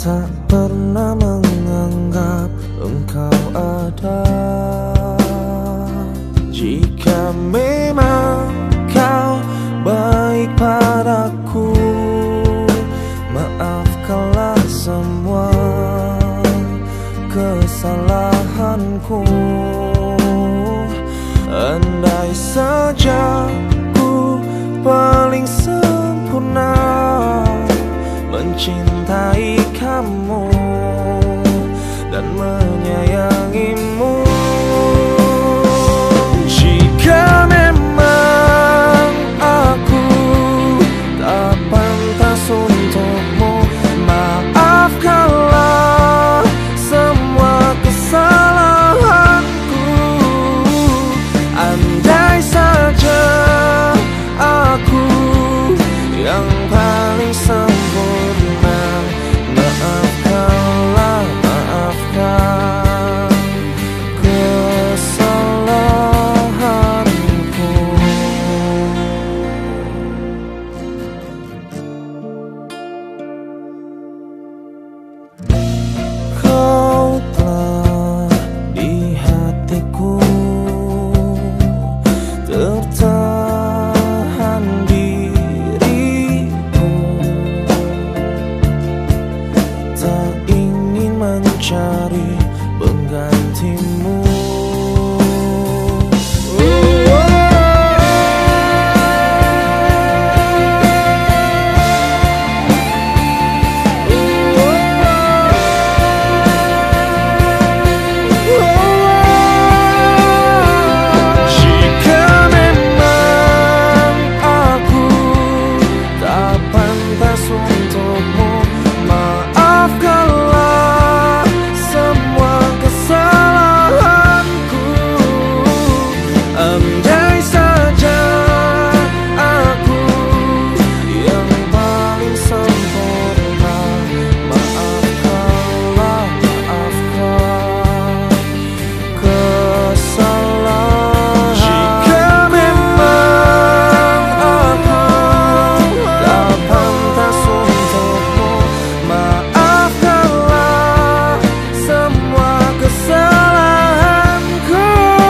tak pernah menganggap engkau ada. Jika memang kau baik padaku, maafkanlah semua kesalahanku. Andai saja ku paling sempurna mencintai kamu dan menyayangimu. Jika memang aku tak pantas untukmu, maafkanlah semua kesalahanku. Andai saja aku yang paling sempurna, maafkanlah, maafkan kesalahanku. Kau telah di hatiku, tertahan diriku, tak ingin mencari penggantimu. Andai saja aku yang paling sempurna, maafkanlah, maafkan kesalahan. Jika memang aku tak pantas untukmu, maafkanlah semua kesalahanku.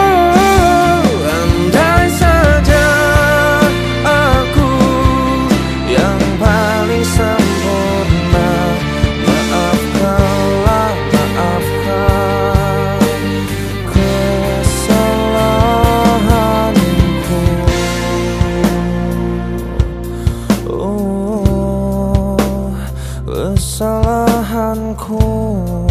Andai saja aku yang paling sempurna, maafkanlah, maafkan kesalahanku. Oh, kesalahanku.